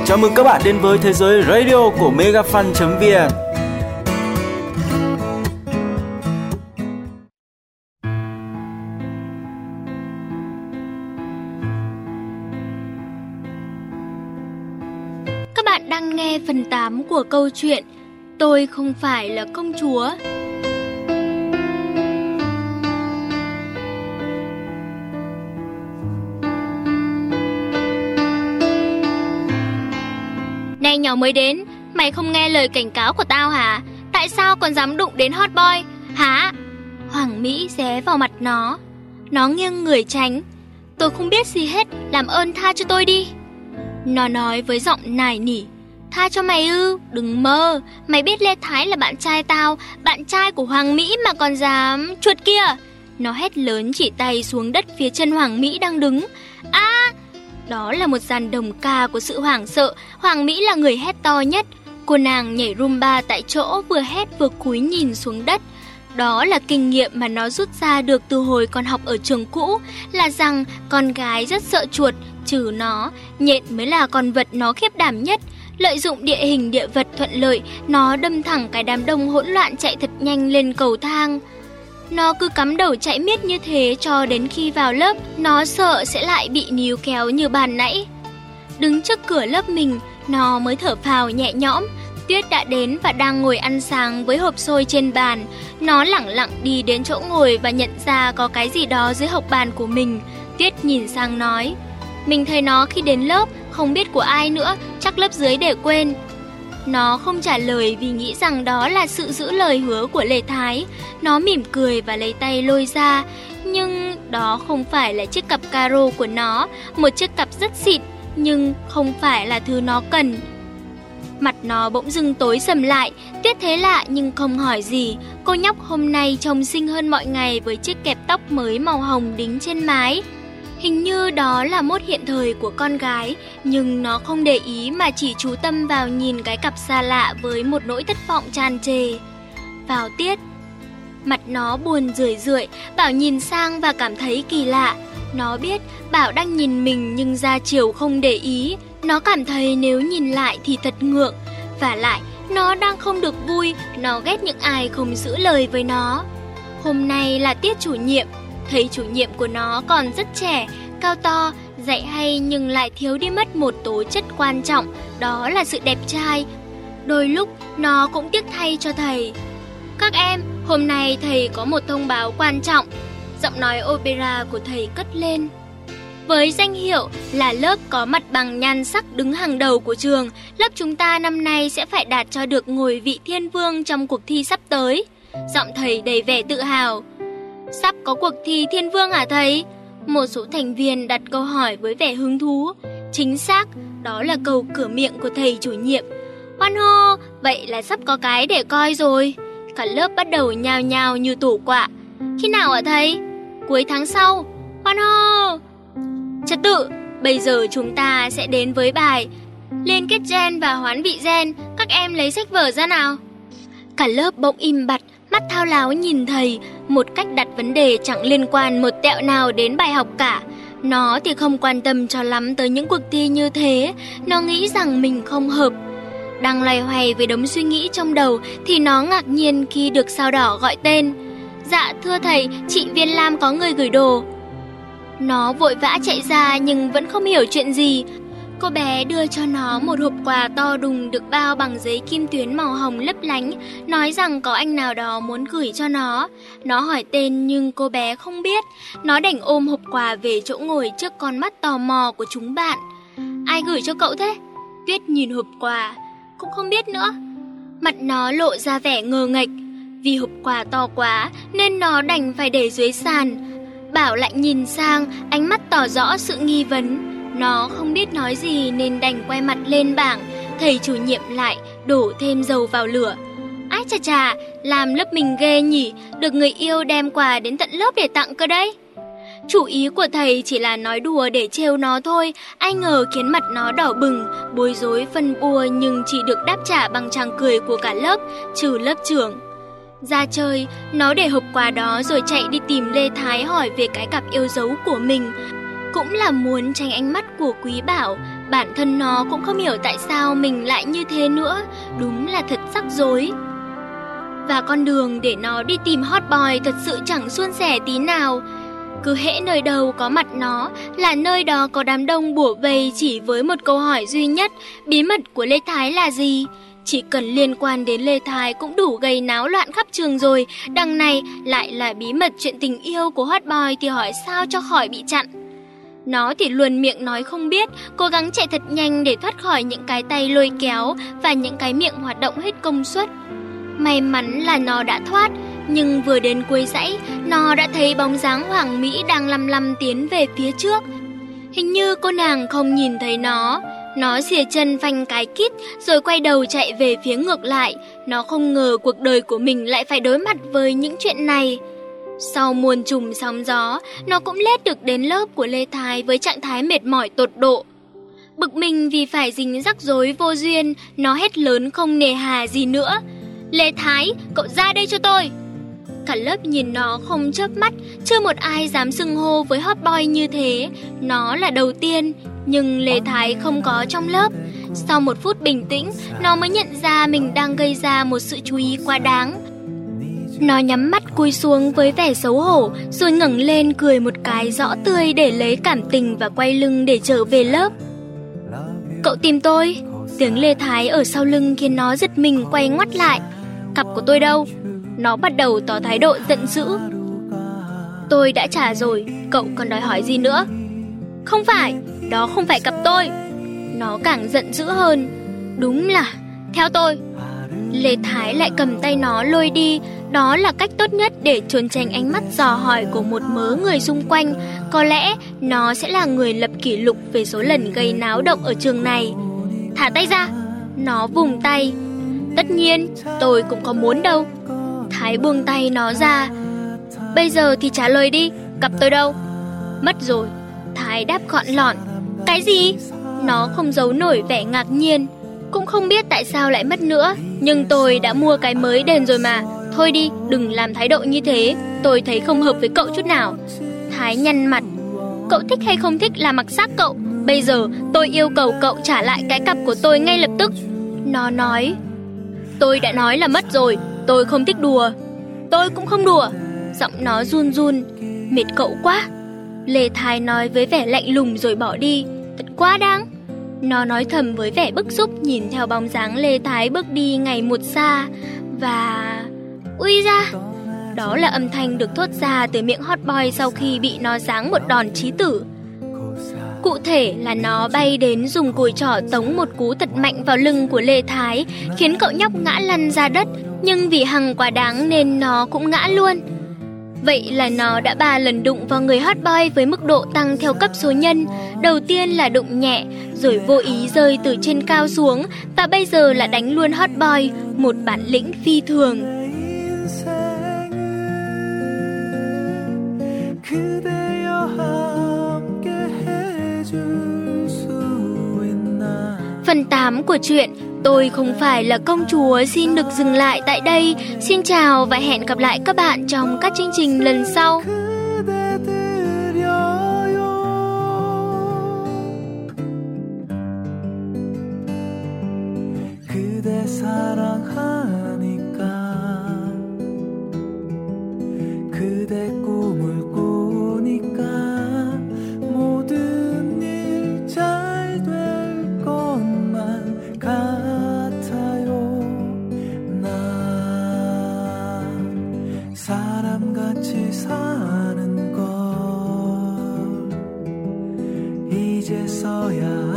Chào mừng các bạn đến với thế giới radio của Megafan.vn. Các bạn đang nghe phần 8 của câu chuyện Tôi không phải là công chúa. Này nhỏ mới đến, mày không nghe lời cảnh cáo của tao hả? Tại sao còn dám đụng đến hot boy, hả? Hoàng Mỹ ré vào mặt nó. Nó nghiêng người tránh. Tôi không biết gì hết, làm ơn tha cho tôi đi. Nó nói với giọng nài nỉ. Tha cho mày ư? Đừng mơ. Mày biết Lê Thái là bạn trai tao, bạn trai của Hoàng Mỹ mà còn dám... Chuột kia! Nó hét lớn chỉ tay xuống đất phía chân Hoàng Mỹ đang đứng. Đó là một dàn đồng ca của sự hoảng sợ. Hoàng Mỹ là người hét to nhất. Cô nàng nhảy rumba tại chỗ, vừa hét vừa cúi nhìn xuống đất. Đó là kinh nghiệm mà nó rút ra được từ hồi còn học ở trường cũ, là rằng con gái rất sợ chuột, trừ nó, nhện mới là con vật nó khiếp đảm nhất. Lợi dụng địa hình địa vật thuận lợi, nó đâm thẳng cái đám đông hỗn loạn chạy thật nhanh lên cầu thang. Nó cứ cắm đầu chạy miết như thế cho đến khi vào lớp, nó sợ sẽ lại bị níu kéo như bàn nãy. Đứng trước cửa lớp mình, nó mới thở phào nhẹ nhõm. Tuyết đã đến và đang ngồi ăn sáng với hộp xôi trên bàn. Nó lẳng lặng đi đến chỗ ngồi và nhận ra có cái gì đó dưới hộc bàn của mình. Tuyết nhìn sang nói, mình thấy nó khi đến lớp, không biết của ai nữa, chắc lớp dưới để quên. Nó không trả lời vì nghĩ rằng đó là sự giữ lời hứa của Lê Thái. Nó mỉm cười và lấy tay lôi ra. Nhưng đó không phải là chiếc cặp caro của nó, một chiếc cặp rất xịn, nhưng không phải là thứ nó cần. Mặt nó bỗng dưng tối sầm lại. Tuyết thấy lạ nhưng không hỏi gì. Cô nhóc hôm nay trông xinh hơn mọi ngày với chiếc kẹp tóc mới màu hồng đính trên mái. Hình như đó là mốt hiện thời của con gái, nhưng nó không để ý mà chỉ chú tâm vào nhìn cái cặp xa lạ với một nỗi thất vọng tràn trề. Vào tiết, mặt nó buồn rười rượi, Bảo nhìn sang và cảm thấy kỳ lạ. Nó biết Bảo đang nhìn mình nhưng ra chiều không để ý. Nó cảm thấy nếu nhìn lại thì thật ngượng. Vả lại, nó đang không được vui, nó ghét những ai không giữ lời với nó. Hôm nay là tiết chủ nhiệm. Thầy chủ nhiệm của nó còn rất trẻ, cao to, dạy hay nhưng lại thiếu đi mất một tố chất quan trọng, đó là sự đẹp trai. Đôi lúc nó cũng tiếc thay cho thầy. Các em, hôm nay thầy có một thông báo quan trọng. Giọng nói opera của thầy cất lên. Với danh hiệu là lớp có mặt bằng nhan sắc đứng hàng đầu của trường, lớp chúng ta năm nay sẽ phải đạt cho được ngôi vị thiên vương trong cuộc thi sắp tới. Giọng thầy đầy vẻ tự hào. Sắp có cuộc thi thiên vương hả thầy? Một số thành viên đặt câu hỏi với vẻ hứng thú. Chính xác, đó là câu cửa miệng của thầy chủ nhiệm. Hoan hô, vậy là sắp có cái để coi rồi. Cả lớp bắt đầu nhao nhao như tổ quạ. Khi nào hả thầy? Cuối tháng sau. Hoan hô! Trật tự, bây giờ chúng ta sẽ đến với bài liên kết gen và hoán vị gen. Các em lấy sách vở ra nào. Cả lớp bỗng im bặt, mắt thao láo nhìn thầy, một cách đặt vấn đề chẳng liên quan một tẹo nào đến bài học cả. Nó thì không quan tâm cho lắm tới những cuộc thi như thế, nó nghĩ rằng mình không hợp. Đang loay hoay với đống suy nghĩ trong đầu thì nó ngạc nhiên khi được sao đỏ gọi tên. Dạ thưa thầy, chị Viên Lam có người gửi đồ. Nó vội vã chạy ra nhưng vẫn không hiểu chuyện gì. Cô bé đưa cho nó một hộp quà to đùng được bao bằng giấy kim tuyến màu hồng lấp lánh, nói rằng có anh nào đó muốn gửi cho nó. Nó hỏi tên nhưng cô bé không biết. Nó đành ôm hộp quà về chỗ ngồi trước con mắt tò mò của chúng bạn. Ai gửi cho cậu thế? Tuyết nhìn hộp quà, cũng không biết nữa. Mặt nó lộ ra vẻ ngờ nghệch. Vì hộp quà to quá nên nó đành phải để dưới sàn. Bảo lại nhìn sang, ánh mắt tỏ rõ sự nghi vấn. Nó không biết nói gì nên đành quay mặt lên bảng. Thầy chủ nhiệm lại đổ thêm dầu vào lửa. Ái chà chà, làm lớp mình ghê nhỉ, được người yêu đem quà đến tận lớp để tặng cơ đấy. Chủ ý của thầy chỉ là nói đùa để trêu nó thôi, ai ngờ khiến mặt nó đỏ bừng, bối rối phân bua nhưng chỉ được đáp trả bằng tràng cười của cả lớp, trừ lớp trưởng. Ra chơi, nó để hộp quà đó rồi chạy đi tìm Lê Thái hỏi về cái cặp yêu dấu của mình. Cũng là muốn tránh ánh mắt của Quý Bảo, Bản thân nó cũng không hiểu tại sao mình lại như thế nữa, đúng là thật rắc rối. Và con đường để nó đi tìm hot boy thật sự chẳng suôn sẻ tí nào. Cứ hễ nơi đầu có mặt nó là nơi đó có đám đông bủa vây chỉ với một câu hỏi duy nhất: bí mật của Lê Thái là gì? Chỉ cần liên quan đến Lê Thái cũng đủ gây náo loạn khắp trường rồi, đằng này lại là bí mật chuyện tình yêu của hot boy thì hỏi sao cho khỏi bị chặn. Nó thì luôn miệng nói không biết, cố gắng chạy thật nhanh để thoát khỏi những cái tay lôi kéo và những cái miệng hoạt động hết công suất. May mắn là nó đã thoát, nhưng vừa đến cuối dãy, nó đã thấy bóng dáng Hoàng Mỹ đang lăm lăm tiến về phía trước. Hình như cô nàng không nhìn thấy nó. Nó xìa chân phanh cái kít rồi quay đầu chạy về phía ngược lại. Nó không ngờ cuộc đời của mình lại phải đối mặt với những chuyện này. Sau muôn trùng sóng gió, nó cũng lết được đến lớp của Lê Thái với trạng thái mệt mỏi tột độ. Bực mình vì phải dính rắc rối vô duyên, nó hét lớn không nề hà gì nữa: Lê Thái, cậu ra đây cho tôi! Cả lớp nhìn nó không chớp mắt, chưa một ai dám xưng hô với hot boy như thế. Nó là đầu tiên, nhưng Lê Thái không có trong lớp. Sau một phút bình tĩnh, nó mới nhận ra mình đang gây ra một sự chú ý quá đáng. Nó nhắm mắt cúi xuống với vẻ xấu hổ, rồi ngẩng lên cười một cái rõ tươi để lấy cảm tình và quay lưng để trở về lớp. Cậu tìm tôi? Tiếng Lê Thái ở sau lưng khiến nó giật mình quay ngoắt lại. Cặp của tôi đâu? Nó bắt đầu tỏ thái độ giận dữ. Tôi đã trả rồi, cậu còn đòi hỏi gì nữa? Không phải, đó không phải cặp tôi. Nó càng giận dữ hơn. Đúng là, theo tôi. Lê Thái lại cầm tay nó lôi đi. Đó là cách tốt nhất để trốn tránh ánh mắt dò hỏi của một mớ người xung quanh. Có lẽ nó sẽ là người lập kỷ lục về số lần gây náo động ở trường này. Thả tay ra. Nó vùng tay. Tất nhiên, tôi cũng có muốn đâu. Thái buông tay nó ra. Bây giờ thì trả lời đi, cặp tôi đâu? Mất rồi. Thái đáp gọn lọn. Cái gì? Nó không giấu nổi vẻ ngạc nhiên. Cũng không biết tại sao lại mất nữa, nhưng tôi đã mua cái mới đền rồi mà. Thôi đi, đừng làm thái độ như thế. Tôi thấy không hợp với cậu chút nào. Thái nhăn mặt. Cậu thích hay không thích là mặc xác cậu. Bây giờ tôi yêu cầu cậu trả lại cái cặp của tôi ngay lập tức. Nó nói. Tôi đã nói là mất rồi. Tôi không thích đùa. Tôi cũng không đùa. Giọng nó run run. Mệt cậu quá. Lê Thái nói với vẻ lạnh lùng rồi bỏ đi. Thật quá đáng. Nó nói thầm với vẻ bức xúc nhìn theo bóng dáng Lê Thái bước đi ngày một xa. Và... ui da! Đó là âm thanh được thốt ra từ miệng hot boy sau khi bị nó giáng một đòn chí tử. Cụ thể là nó bay đến dùng cùi trỏ tống một cú thật mạnh vào lưng của Lê Thái, khiến cậu nhóc ngã lăn ra đất, nhưng vì hằng quá đáng nên nó cũng ngã luôn. Vậy là nó đã 3 lần đụng vào người hot boy với mức độ tăng theo cấp số nhân. Đầu tiên là đụng nhẹ, rồi vô ý rơi từ trên cao xuống, và bây giờ là đánh luôn hot boy, một bản lĩnh phi thường. Phần 8 của truyện Tôi Không Phải Là Công Chúa xin được dừng lại tại đây. Xin chào và hẹn gặp lại các bạn trong các chương trình lần sau. 이제서야